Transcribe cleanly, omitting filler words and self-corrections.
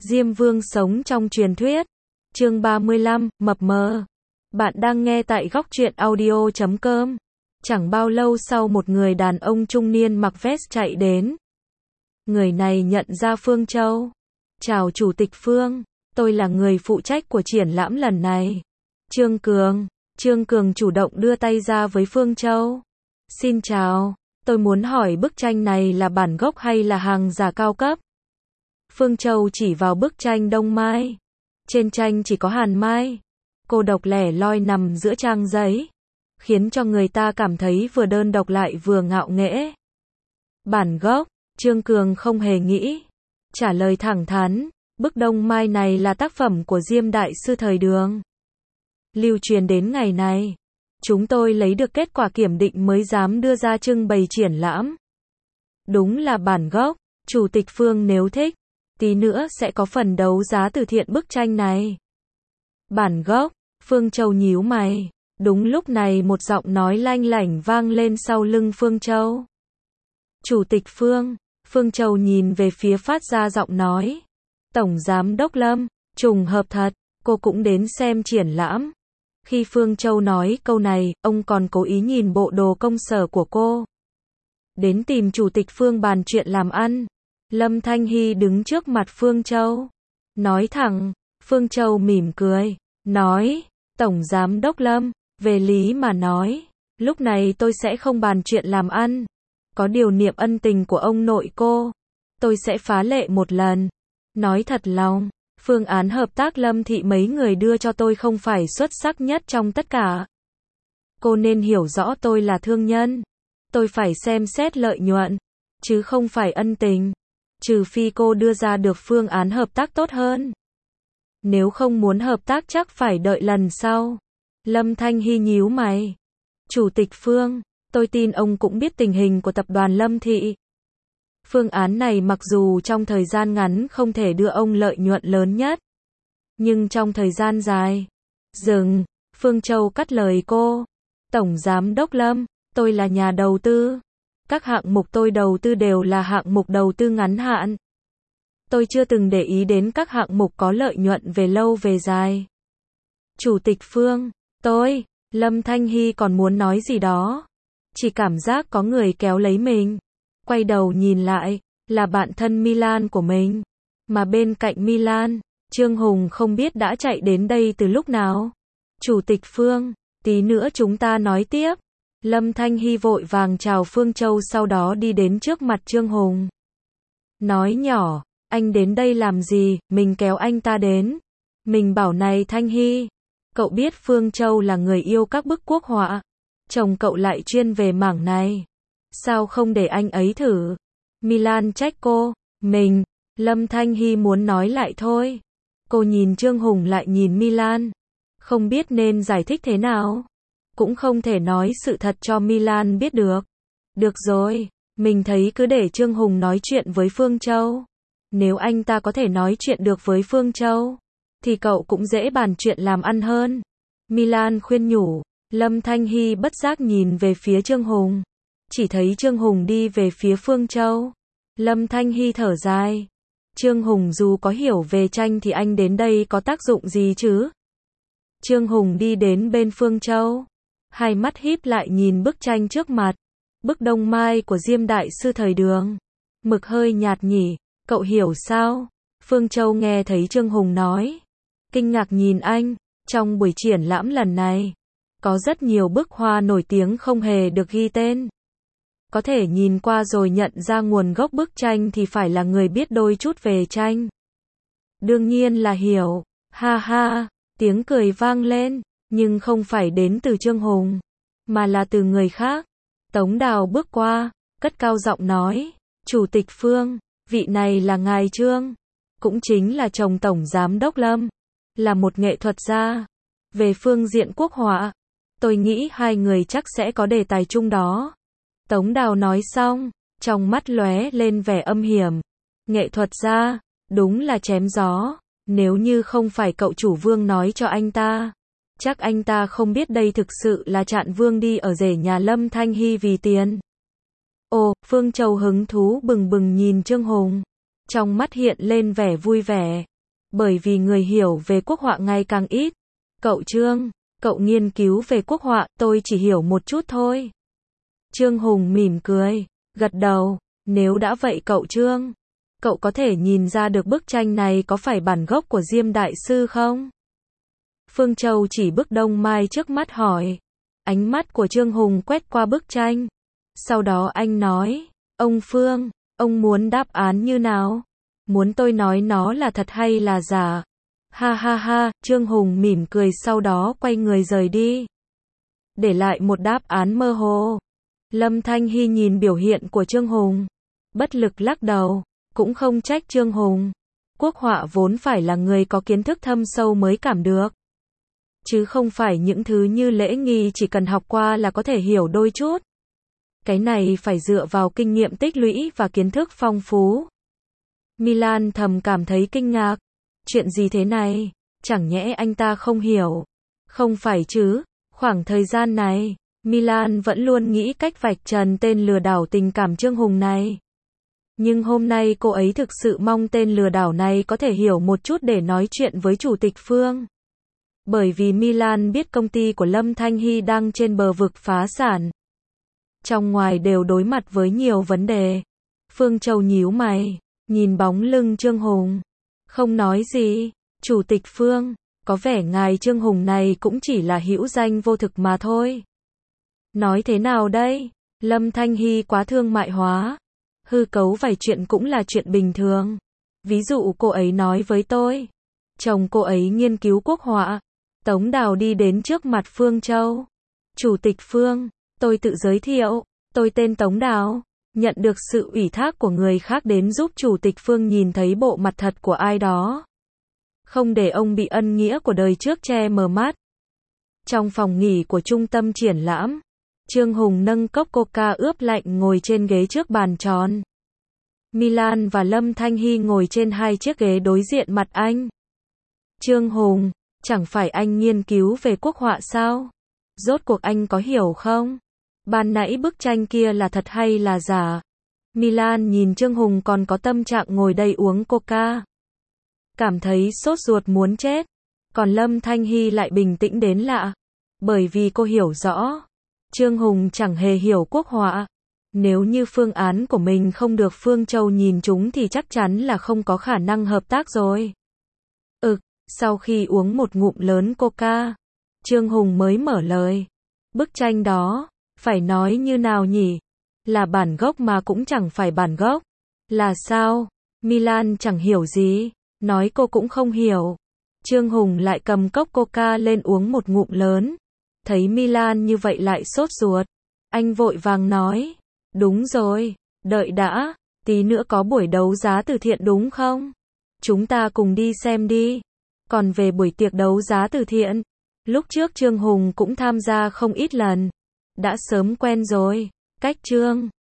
Diêm Vương sống trong truyền thuyết. Chương 35, mập mờ. Bạn đang nghe tại góc truyện audio.com. Chẳng bao lâu sau một người đàn ông trung niên mặc vest chạy đến. Người này nhận ra Phương Châu. Chào Chủ tịch Phương, tôi là người phụ trách của triển lãm lần này. Trương Cường. Trương Cường chủ động đưa tay ra với Phương Châu. Xin chào, tôi muốn hỏi bức tranh này là bản gốc hay là hàng giả cao cấp? Phương Châu chỉ vào bức tranh Đông Mai. Trên tranh chỉ có Hàn Mai. Cô độc lẻ loi nằm giữa trang giấy, khiến cho người ta cảm thấy vừa đơn độc lại vừa ngạo nghễ. Bản gốc, Trương Cường không hề nghĩ. Trả lời thẳng thắn, bức Đông Mai này là tác phẩm của Diêm Đại Sư thời Đường. Lưu truyền đến ngày này. Chúng tôi lấy được kết quả kiểm định mới dám đưa ra trưng bày triển lãm. Đúng là bản gốc, Chủ tịch Phương nếu thích, tí nữa sẽ có phần đấu giá từ thiện bức tranh này. Bản gốc, Phương Châu nhíu mày. Đúng lúc này một giọng nói lanh lảnh vang lên sau lưng Phương Châu. Chủ tịch Phương. Phương Châu nhìn về phía phát ra giọng nói. Tổng Giám đốc Lâm, trùng hợp thật, cô cũng đến xem triển lãm. Khi Phương Châu nói câu này, ông còn cố ý nhìn bộ đồ công sở của cô. Đến tìm Chủ tịch Phương bàn chuyện làm ăn. Lâm Thanh Hy đứng trước mặt Phương Châu. Nói thẳng, Phương Châu mỉm cười. Nói, Tổng Giám đốc Lâm, về lý mà nói, lúc này tôi sẽ không bàn chuyện làm ăn. Có điều niệm ân tình của ông nội cô, tôi sẽ phá lệ một lần. Nói thật lòng, phương án hợp tác Lâm thị mấy người đưa cho tôi không phải xuất sắc nhất trong tất cả. Cô nên hiểu rõ tôi là thương nhân. Tôi phải xem xét lợi nhuận, chứ không phải ân tình. Trừ phi cô đưa ra được phương án hợp tác tốt hơn. Nếu không muốn hợp tác chắc phải đợi lần sau. Lâm Thanh Hy nhíu mày. Chủ tịch Phương, tôi tin ông cũng biết tình hình của tập đoàn Lâm thị. Phương án này mặc dù trong thời gian ngắn không thể đưa ông lợi nhuận lớn nhất, nhưng trong thời gian dài. Dừng, Phương Châu cắt lời cô. Tổng Giám đốc Lâm, tôi là nhà đầu tư. Các hạng mục tôi đầu tư đều là hạng mục đầu tư ngắn hạn. Tôi chưa từng để ý đến các hạng mục có lợi nhuận về lâu về dài. Chủ tịch Phương, Lâm Thanh Hy còn muốn nói gì đó. Chỉ cảm giác có người kéo lấy mình. Quay đầu nhìn lại, là bạn thân Milan của mình. Mà bên cạnh Milan, Trương Hùng không biết đã chạy đến đây từ lúc nào. Chủ tịch Phương, tí nữa chúng ta nói tiếp. Lâm Thanh Hy vội vàng chào Phương Châu sau đó đi đến trước mặt Trương Hùng. Nói nhỏ, anh đến đây làm gì, mình kéo anh ta đến. Mình bảo này Thanh Hy, cậu biết Phương Châu là người yêu các bức quốc họa. Chồng cậu lại chuyên về mảng này. Sao không để anh ấy thử? Milan trách cô. Lâm Thanh Hy muốn nói lại thôi. Cô nhìn Trương Hùng lại nhìn Milan. Không biết nên giải thích thế nào. Cũng không thể nói sự thật cho Milan biết được. Được rồi, mình thấy cứ để Trương Hùng nói chuyện với Phương Châu. Nếu anh ta có thể nói chuyện được với Phương Châu, thì cậu cũng dễ bàn chuyện làm ăn hơn. Milan khuyên nhủ. Lâm Thanh Hy bất giác nhìn về phía Trương Hùng. Chỉ thấy Trương Hùng đi về phía Phương Châu. Lâm Thanh Hy thở dài. Trương Hùng dù có hiểu về tranh thì anh đến đây có tác dụng gì chứ? Trương Hùng đi đến bên Phương Châu. Hai mắt híp lại nhìn bức tranh trước mặt. Bức Đông Mai của Diêm Đại Sư thời Đường. Mực hơi nhạt nhỉ, cậu hiểu sao? Phương Châu nghe thấy Trương Hùng nói. Kinh ngạc nhìn anh. Trong buổi triển lãm lần này, có rất nhiều bức hoa nổi tiếng không hề được ghi tên. Có thể nhìn qua rồi nhận ra nguồn gốc bức tranh thì phải là người biết đôi chút về tranh. Đương nhiên là hiểu. Ha ha, tiếng cười vang lên, nhưng không phải đến từ Trương Hùng, mà là từ người khác. Tống Đào bước qua, cất cao giọng nói. Chủ tịch Phương, vị này là ngài Trương, cũng chính là chồng Tổng Giám đốc Lâm, là một nghệ thuật gia. Về phương diện quốc họa, tôi nghĩ hai người chắc sẽ có đề tài chung đó. Tống Đào nói xong, trong mắt lóe lên vẻ âm hiểm. Nghệ thuật gia, đúng là chém gió. Nếu như không phải cậu chủ Vương nói cho anh ta, chắc anh ta không biết đây thực sự là Trạng Vương đi ở rể nhà Lâm Thanh Hy vì tiền. Ồ, Phương Châu hứng thú bừng bừng nhìn Trương Hùng. Trong mắt hiện lên vẻ vui vẻ. Bởi vì người hiểu về quốc họa ngày càng ít. Cậu Trương, cậu nghiên cứu về quốc họa, tôi chỉ hiểu một chút thôi. Trương Hùng mỉm cười, gật đầu, nếu đã vậy cậu Trương, cậu có thể nhìn ra được bức tranh này có phải bản gốc của Diêm Đại Sư không? Phương Châu chỉ bức Đông Mai trước mắt hỏi. Ánh mắt của Trương Hùng quét qua bức tranh. Sau đó anh nói, ông Phương, ông muốn đáp án như nào? Muốn tôi nói nó là thật hay là giả? Ha ha ha, Trương Hùng mỉm cười sau đó quay người rời đi. Để lại một đáp án mơ hồ. Lâm Thanh Hy nhìn biểu hiện của Trương Hùng. Bất lực lắc đầu, cũng không trách Trương Hùng. Quốc họa vốn phải là người có kiến thức thâm sâu mới cảm được. Chứ không phải những thứ như lễ nghi chỉ cần học qua là có thể hiểu đôi chút. Cái này phải dựa vào kinh nghiệm tích lũy và kiến thức phong phú. Milan thầm cảm thấy kinh ngạc. Chuyện gì thế này? Chẳng nhẽ anh ta không hiểu? Không phải chứ, khoảng thời gian này, Milan vẫn luôn nghĩ cách vạch trần tên lừa đảo tình cảm Trương Hùng này. Nhưng hôm nay cô ấy thực sự mong tên lừa đảo này có thể hiểu một chút để nói chuyện với Chủ tịch Phương. Bởi vì Milan biết công ty của Lâm Thanh Hy đang trên bờ vực phá sản. Trong ngoài đều đối mặt với nhiều vấn đề. Phương Châu nhíu mày, nhìn bóng lưng Trương Hùng. Không nói gì, Chủ tịch Phương, có vẻ ngài Trương Hùng này cũng chỉ là hữu danh vô thực mà thôi. Nói thế nào đây? Lâm Thanh Hy quá thương mại hóa. Hư cấu vài chuyện cũng là chuyện bình thường. Ví dụ cô ấy nói với tôi. Chồng cô ấy nghiên cứu quốc họa. Tống Đào đi đến trước mặt Phương Châu. Chủ tịch Phương, tôi tự giới thiệu. Tôi tên Tống Đào. Nhận được sự ủy thác của người khác đến giúp Chủ tịch Phương nhìn thấy bộ mặt thật của ai đó. Không để ông bị ân nghĩa của đời trước che mờ mắt. Trong phòng nghỉ của trung tâm triển lãm, Trương Hùng nâng cốc coca ướp lạnh ngồi trên ghế trước bàn tròn. Milan và Lâm Thanh Hy ngồi trên hai chiếc ghế đối diện mặt anh. Trương Hùng, chẳng phải anh nghiên cứu về quốc họa sao? Rốt cuộc anh có hiểu không? Ban nãy bức tranh kia là thật hay là giả? Milan nhìn Trương Hùng còn có tâm trạng ngồi đây uống coca. Cảm thấy sốt ruột muốn chết. Còn Lâm Thanh Hy lại bình tĩnh đến lạ. Bởi vì cô hiểu rõ. Trương Hùng chẳng hề hiểu quốc họa. Nếu như phương án của mình không được Phương Châu nhìn chúng thì chắc chắn là không có khả năng hợp tác rồi. Sau khi uống một ngụm lớn coca, Trương Hùng mới mở lời. Bức tranh đó, phải nói như nào nhỉ? Là bản gốc mà cũng chẳng phải bản gốc. Là sao? Milan chẳng hiểu gì, nói cô cũng không hiểu. Trương Hùng lại cầm cốc coca lên uống một ngụm lớn. Thấy Milan như vậy lại sốt ruột. Anh vội vàng nói. Đúng rồi, đợi đã, tí nữa có buổi đấu giá từ thiện đúng không? Chúng ta cùng đi xem đi. Còn về buổi tiệc đấu giá từ thiện, lúc trước Trương Hùng cũng tham gia không ít lần. Đã sớm quen rồi, cách Trương